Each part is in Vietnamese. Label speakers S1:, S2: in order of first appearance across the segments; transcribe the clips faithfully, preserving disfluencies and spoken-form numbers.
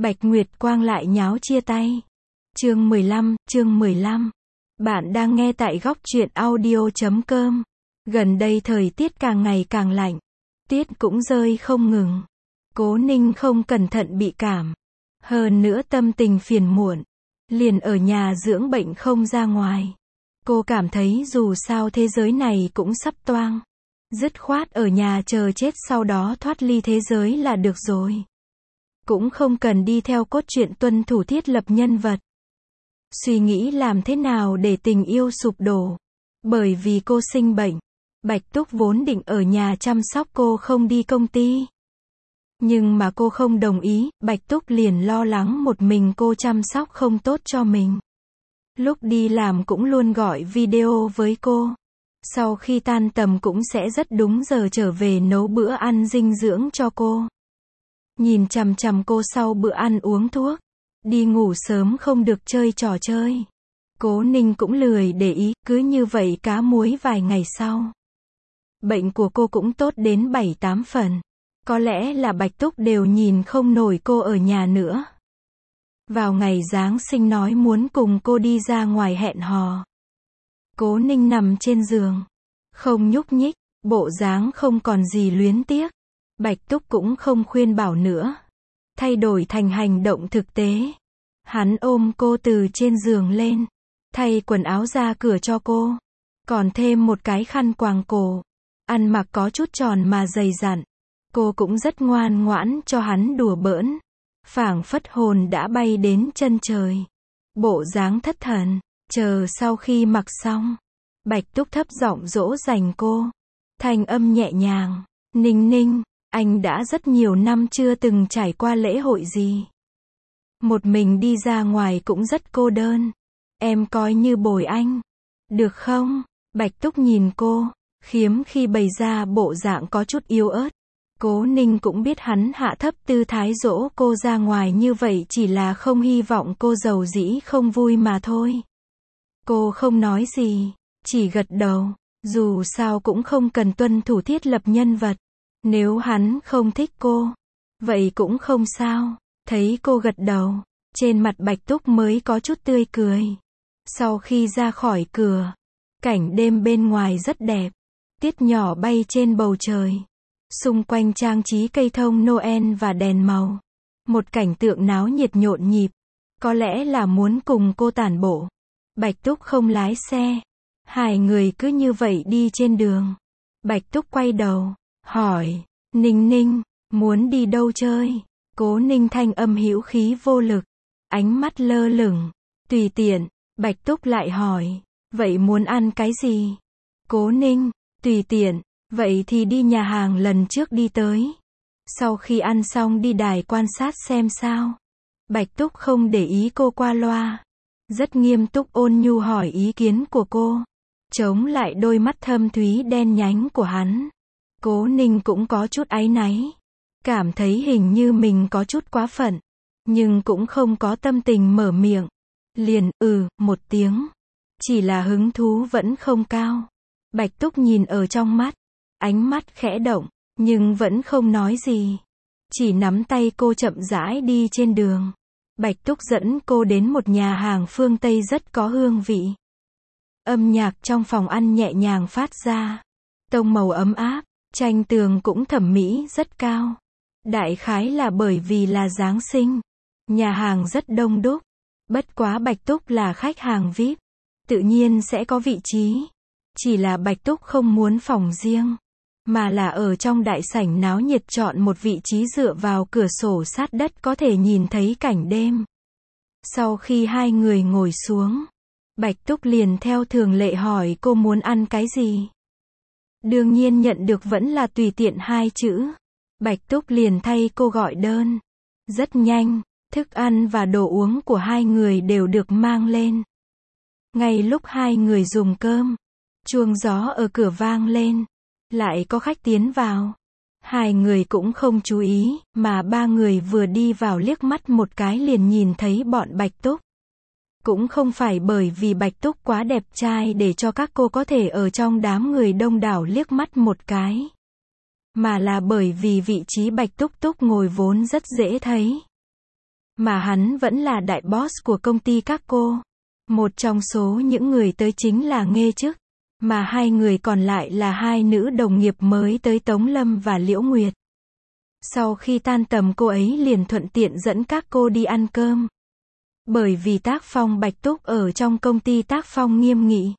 S1: Bạch Nguyệt Quang lại nháo chia tay. Chương mười lăm, chương mười lăm. Bạn đang nghe tại góc truyện audio chấm com. Gần đây thời tiết càng ngày càng lạnh. Tuyết cũng rơi không ngừng. Cố Ninh không cẩn thận bị cảm. Hơn nữa tâm tình phiền muộn. Liền ở nhà dưỡng bệnh không ra ngoài. Cô cảm thấy dù sao thế giới này cũng sắp toang. Dứt khoát ở nhà chờ chết sau đó thoát ly thế giới là được rồi. Cũng không cần đi theo cốt truyện tuân thủ thiết lập nhân vật. Suy nghĩ làm thế nào để tình yêu sụp đổ. Bởi vì cô sinh bệnh. Bạch Túc vốn định ở nhà chăm sóc cô không đi công ty. Nhưng mà cô không đồng ý, Bạch Túc liền lo lắng một mình cô chăm sóc không tốt cho mình. Lúc đi làm cũng luôn gọi video với cô. Sau khi tan tầm cũng sẽ rất đúng giờ trở về nấu bữa ăn dinh dưỡng cho cô. Nhìn chằm chằm cô sau bữa ăn uống thuốc. Đi ngủ sớm không được chơi trò chơi. Cố Ninh cũng lười để ý, cứ như vậy cá muối vài ngày sau. Bệnh của cô cũng tốt đến bảy tám phần. Có lẽ là Bạch Túc đều nhìn không nổi cô ở nhà nữa. Vào ngày Giáng sinh nói muốn cùng cô đi ra ngoài hẹn hò. Cố Ninh nằm trên giường. Không nhúc nhích, bộ dáng không còn gì luyến tiếc. Bạch Túc cũng không khuyên bảo nữa. Thay đổi thành hành động thực tế. Hắn ôm cô từ trên giường lên. Thay quần áo ra cửa cho cô. Còn thêm một cái khăn quàng cổ. Ăn mặc có chút tròn mà dày dặn. Cô cũng rất ngoan ngoãn cho hắn đùa bỡn. Phảng phất hồn đã bay đến chân trời. Bộ dáng thất thần. Chờ sau khi mặc xong. Bạch Túc thấp giọng dỗ dành cô. Thanh âm nhẹ nhàng. Ninh Ninh, anh đã rất nhiều năm chưa từng trải qua lễ hội gì. Một mình đi ra ngoài cũng rất cô đơn. Em coi như bồi anh. Được không? Bạch Túc nhìn cô. Khiếm khi bày ra bộ dạng có chút yếu ớt. Cố Ninh cũng biết hắn hạ thấp tư thái dỗ cô ra ngoài như vậy chỉ là không hy vọng cô giàu dĩ không vui mà thôi. Cô không nói gì, chỉ gật đầu. Dù sao cũng không cần tuân thủ thiết lập nhân vật. Nếu hắn không thích cô, vậy cũng không sao. Thấy cô gật đầu, trên mặt Bạch Túc mới có chút tươi cười. Sau khi ra khỏi cửa, cảnh đêm bên ngoài rất đẹp. Tiết nhỏ bay trên bầu trời. Xung quanh trang trí cây thông Noel và đèn màu. Một cảnh tượng náo nhiệt nhộn nhịp. Có lẽ là muốn cùng cô tản bộ. Bạch Túc không lái xe. Hai người cứ như vậy đi trên đường. Bạch Túc quay đầu, hỏi, Ninh Ninh, muốn đi đâu chơi? Cố Ninh thanh âm hữu khí vô lực. Ánh mắt lơ lửng. Tùy tiện. Bạch Túc lại hỏi, vậy muốn ăn cái gì? Cố Ninh, tùy tiện. Vậy thì đi nhà hàng lần trước đi tới. Sau khi ăn xong đi đài quan sát xem sao. Bạch Túc không để ý cô qua loa. Rất nghiêm túc ôn nhu hỏi ý kiến của cô. Chống lại đôi mắt thâm thúy đen nhánh của hắn. Cố Ninh cũng có chút áy náy. Cảm thấy hình như mình có chút quá phận. Nhưng cũng không có tâm tình mở miệng. Liền, ừ, một tiếng. Chỉ là hứng thú vẫn không cao. Bạch Túc nhìn ở trong mắt. Ánh mắt khẽ động, nhưng vẫn không nói gì. Chỉ nắm tay cô chậm rãi đi trên đường. Bạch Túc dẫn cô đến một nhà hàng phương Tây rất có hương vị. Âm nhạc trong phòng ăn nhẹ nhàng phát ra. Tông màu ấm áp, tranh tường cũng thẩm mỹ rất cao. Đại khái là bởi vì là Giáng sinh. Nhà hàng rất đông đúc. Bất quá Bạch Túc là khách hàng vi ai pi. Tự nhiên sẽ có vị trí. Chỉ là Bạch Túc không muốn phòng riêng. Mà là ở trong đại sảnh náo nhiệt chọn một vị trí dựa vào cửa sổ sát đất có thể nhìn thấy cảnh đêm. Sau khi hai người ngồi xuống, Bạch Túc liền theo thường lệ hỏi cô muốn ăn cái gì. Đương nhiên nhận được vẫn là tùy tiện hai chữ. Bạch Túc liền thay cô gọi đơn. Rất nhanh, thức ăn và đồ uống của hai người đều được mang lên. Ngay lúc hai người dùng cơm, chuông gió ở cửa vang lên. Lại có khách tiến vào. Hai người cũng không chú ý, mà ba người vừa đi vào liếc mắt một cái liền nhìn thấy bọn Bạch Túc. Cũng không phải bởi vì Bạch Túc quá đẹp trai để cho các cô có thể ở trong đám người đông đảo liếc mắt một cái. Mà là bởi vì vị trí Bạch Túc Túc ngồi vốn rất dễ thấy. Mà hắn vẫn là đại boss của công ty các cô. Một trong số những người tới chính là Nghê Chức. Mà hai người còn lại là hai nữ đồng nghiệp mới tới Tống Lâm và Liễu Nguyệt. Sau khi tan tầm cô ấy liền thuận tiện dẫn các cô đi ăn cơm. Bởi vì tác phong Bạch Túc ở trong công ty tác phong nghiêm nghị.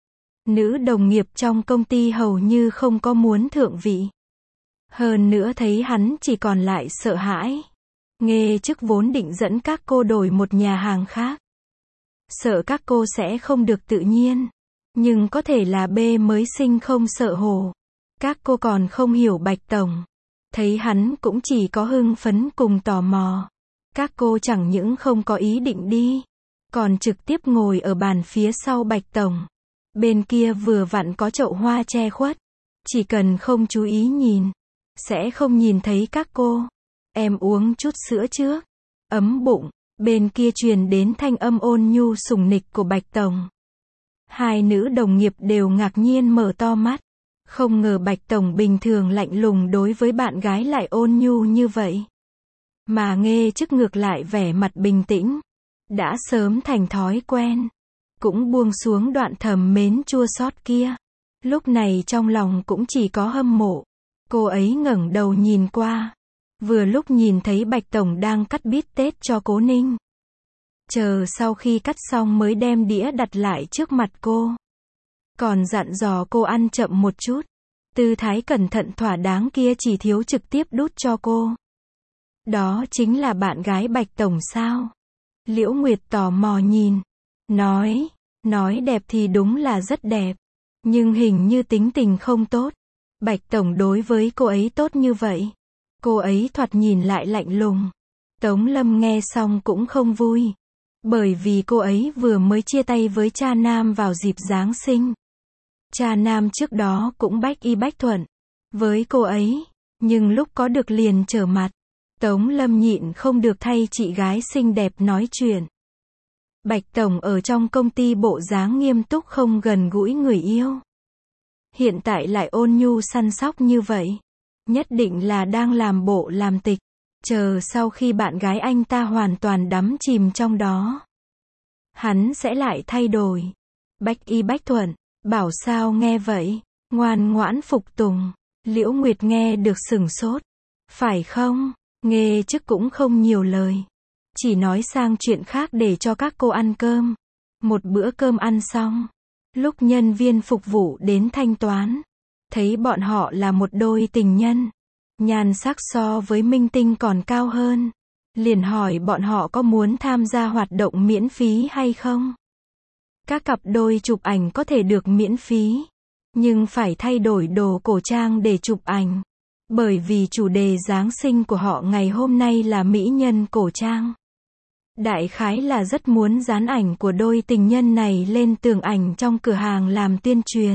S1: Nữ đồng nghiệp trong công ty hầu như không có muốn thượng vị. Hơn nữa thấy hắn chỉ còn lại sợ hãi. Nghê Chức vốn định dẫn các cô đổi một nhà hàng khác. Sợ các cô sẽ không được tự nhiên. Nhưng có thể là bê mới sinh không sợ hổ. Các cô còn không hiểu Bạch Tổng. Thấy hắn cũng chỉ có hưng phấn cùng tò mò. Các cô chẳng những không có ý định đi. Còn trực tiếp ngồi ở bàn phía sau Bạch Tổng. Bên kia vừa vặn có chậu hoa che khuất. Chỉ cần không chú ý nhìn. Sẽ không nhìn thấy các cô. Em uống chút sữa trước. Ấm bụng. Bên kia truyền đến thanh âm ôn nhu sủng nịch của Bạch Tổng. Hai nữ đồng nghiệp đều ngạc nhiên mở to mắt. Không ngờ Bạch Tổng bình thường lạnh lùng đối với bạn gái lại ôn nhu như vậy. Mà Nghê Chức ngược lại vẻ mặt bình tĩnh. Đã sớm thành thói quen. Cũng buông xuống đoạn thầm mến chua xót kia. Lúc này trong lòng cũng chỉ có hâm mộ. Cô ấy ngẩng đầu nhìn qua. Vừa lúc nhìn thấy Bạch Tổng đang cắt bít tết cho Cố Ninh. Chờ sau khi cắt xong mới đem đĩa đặt lại trước mặt cô. Còn dặn dò cô ăn chậm một chút. Tư thái cẩn thận thỏa đáng kia chỉ thiếu trực tiếp đút cho cô. Đó chính là bạn gái Bạch Tổng sao? Liễu Nguyệt tò mò nhìn. Nói, nói đẹp thì đúng là rất đẹp. Nhưng hình như tính tình không tốt. Bạch Tổng đối với cô ấy tốt như vậy. Cô ấy thoạt nhìn lại lạnh lùng. Tống Lâm nghe xong cũng không vui. Bởi vì cô ấy vừa mới chia tay với cha nam vào dịp Giáng sinh. Cha nam trước đó cũng bách y bách thuận với cô ấy. Nhưng lúc có được liền trở mặt. Tống Lâm nhịn không được thay chị gái xinh đẹp nói chuyện. Bạch Tổng ở trong công ty bộ dáng nghiêm túc không gần gũi người yêu. Hiện tại lại ôn nhu săn sóc như vậy. Nhất định là đang làm bộ làm tịch. Chờ sau khi bạn gái anh ta hoàn toàn đắm chìm trong đó. Hắn sẽ lại thay đổi. Bách y bách thuận. Bảo sao nghe vậy. Ngoan ngoãn phục tùng. Liễu Nguyệt nghe được sửng sốt. Phải không? Nghê Chức cũng không nhiều lời. Chỉ nói sang chuyện khác để cho các cô ăn cơm. Một bữa cơm ăn xong. Lúc nhân viên phục vụ đến thanh toán. Thấy bọn họ là một đôi tình nhân. Nhan sắc so với minh tinh còn cao hơn. Liền hỏi bọn họ có muốn tham gia hoạt động miễn phí hay không. Các cặp đôi chụp ảnh có thể được miễn phí. Nhưng phải thay đổi đồ cổ trang để chụp ảnh. Bởi vì chủ đề Giáng sinh của họ ngày hôm nay là mỹ nhân cổ trang. Đại khái là rất muốn dán ảnh của đôi tình nhân này lên tường ảnh trong cửa hàng làm tuyên truyền.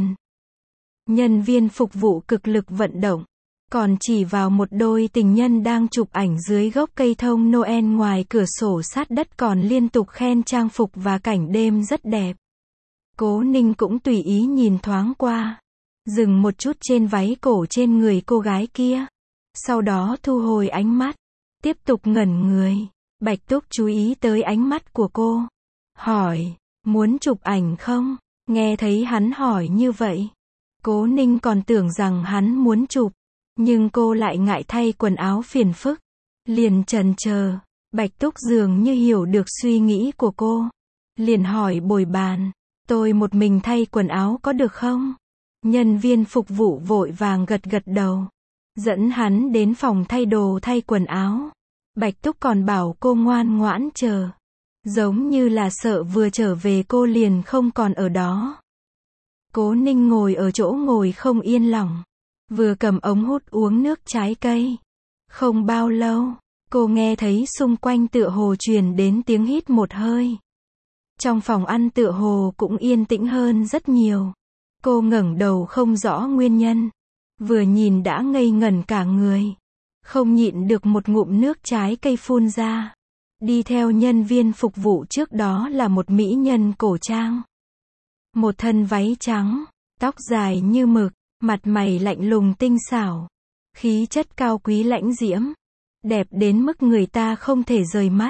S1: Nhân viên phục vụ cực lực vận động. Còn chỉ vào một đôi tình nhân đang chụp ảnh dưới gốc cây thông Noel ngoài cửa sổ sát đất còn liên tục khen trang phục và cảnh đêm rất đẹp. Cố Ninh cũng tùy ý nhìn thoáng qua. Dừng một chút trên váy cổ trên người cô gái kia. Sau đó thu hồi ánh mắt. Tiếp tục ngẩn người. Bạch Túc chú ý tới ánh mắt của cô. Hỏi, muốn chụp ảnh không? Nghe thấy hắn hỏi như vậy. Cố Ninh còn tưởng rằng hắn muốn chụp. Nhưng cô lại ngại thay quần áo phiền phức. Liền chần chờ. Bạch Túc dường như hiểu được suy nghĩ của cô. Liền hỏi bồi bàn. Tôi một mình thay quần áo có được không? Nhân viên phục vụ vội vàng gật gật đầu. Dẫn hắn đến phòng thay đồ thay quần áo. Bạch Túc còn bảo cô ngoan ngoãn chờ. Giống như là sợ vừa trở về cô liền không còn ở đó. Cố Ninh ngồi ở chỗ ngồi không yên lòng. Vừa cầm ống hút uống nước trái cây. Không bao lâu, cô nghe thấy xung quanh tựa hồ truyền đến tiếng hít một hơi. Trong phòng ăn tựa hồ cũng yên tĩnh hơn rất nhiều. Cô ngẩng đầu không rõ nguyên nhân. Vừa nhìn đã ngây ngẩn cả người. Không nhịn được một ngụm nước trái cây phun ra. Đi theo nhân viên phục vụ trước đó là một mỹ nhân cổ trang. Một thân váy trắng, tóc dài như mực, mặt mày lạnh lùng tinh xảo. Khí chất cao quý lãnh diễm. Đẹp đến mức người ta không thể rời mắt.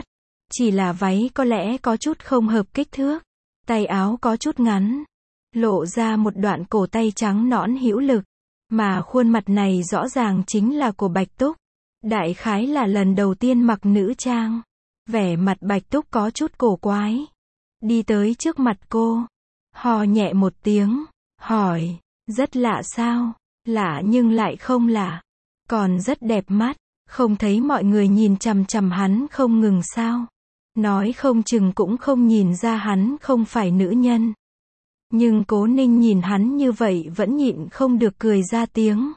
S1: Chỉ là váy có lẽ có chút không hợp kích thước. Tay áo có chút ngắn. Lộ ra một đoạn cổ tay trắng nõn hữu lực. Mà khuôn mặt này rõ ràng chính là của Bạch Túc. Đại khái là lần đầu tiên mặc nữ trang. Vẻ mặt Bạch Túc có chút cổ quái. Đi tới trước mặt cô. Hò nhẹ một tiếng. Hỏi. Rất lạ sao? Lạ nhưng lại không lạ. Còn rất đẹp mắt. Không thấy mọi người nhìn chằm chằm hắn không ngừng sao? Nói không chừng cũng không nhìn ra hắn không phải nữ nhân. Nhưng Cố Ninh nhìn hắn như vậy vẫn nhịn không được cười ra tiếng.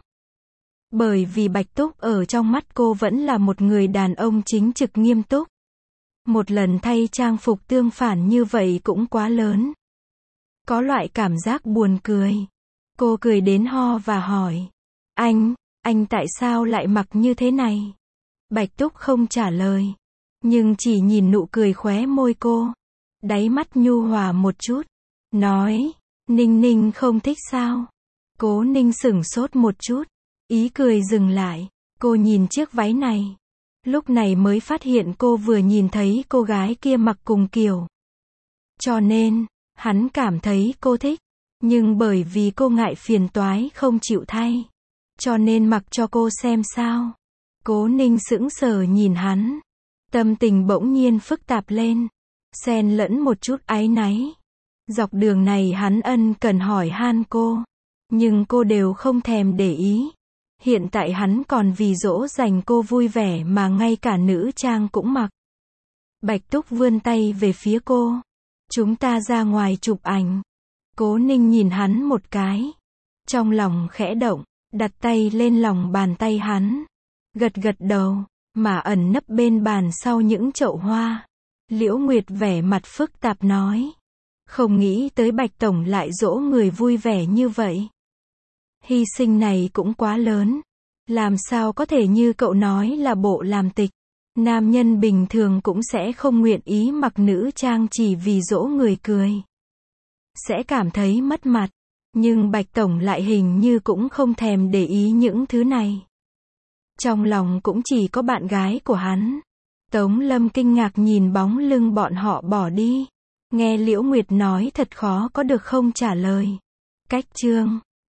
S1: Bởi vì Bạch Túc ở trong mắt cô vẫn là một người đàn ông chính trực nghiêm túc. Một lần thay trang phục tương phản như vậy cũng quá lớn. Có loại cảm giác buồn cười. Cô cười đến ho và hỏi. Anh, anh tại sao lại mặc như thế này? Bạch Túc không trả lời. Nhưng chỉ nhìn nụ cười khóe môi cô. Đáy mắt nhu hòa một chút. Nói, Ninh Ninh không thích sao? Cố Ninh sửng sốt một chút. Ý cười dừng lại. Cô nhìn chiếc váy này. Lúc này mới phát hiện cô vừa nhìn thấy cô gái kia mặc cùng kiểu. Cho nên, hắn cảm thấy cô thích. Nhưng bởi vì cô ngại phiền toái không chịu thay. Cho nên mặc cho cô xem sao. Cố Ninh sững sờ nhìn hắn. Tâm tình bỗng nhiên phức tạp lên. Xen lẫn một chút áy náy. Dọc đường này hắn ân cần hỏi han cô. Nhưng cô đều không thèm để ý. Hiện tại hắn còn vì dỗ dành cô vui vẻ mà ngay cả nữ trang cũng mặc. Bạch Túc vươn tay về phía cô. Chúng ta ra ngoài chụp ảnh. Cố Ninh nhìn hắn một cái. Trong lòng khẽ động, đặt tay lên lòng bàn tay hắn. Gật gật đầu, mà ẩn nấp bên bàn sau những chậu hoa. Liễu Nguyệt vẻ mặt phức tạp nói. Không nghĩ tới Bạch Tổng lại dỗ người vui vẻ như vậy. Hy sinh này cũng quá lớn. Làm sao có thể như cậu nói là bộ làm tịch. Nam nhân bình thường cũng sẽ không nguyện ý mặc nữ trang chỉ vì dỗ người cười. Sẽ cảm thấy mất mặt. Nhưng Bạch Tổng lại hình như cũng không thèm để ý những thứ này. Trong lòng cũng chỉ có bạn gái của hắn. Tống Lâm kinh ngạc nhìn bóng lưng bọn họ bỏ đi. Nghe Liễu Nguyệt nói thật khó có được không trả lời. Cách chương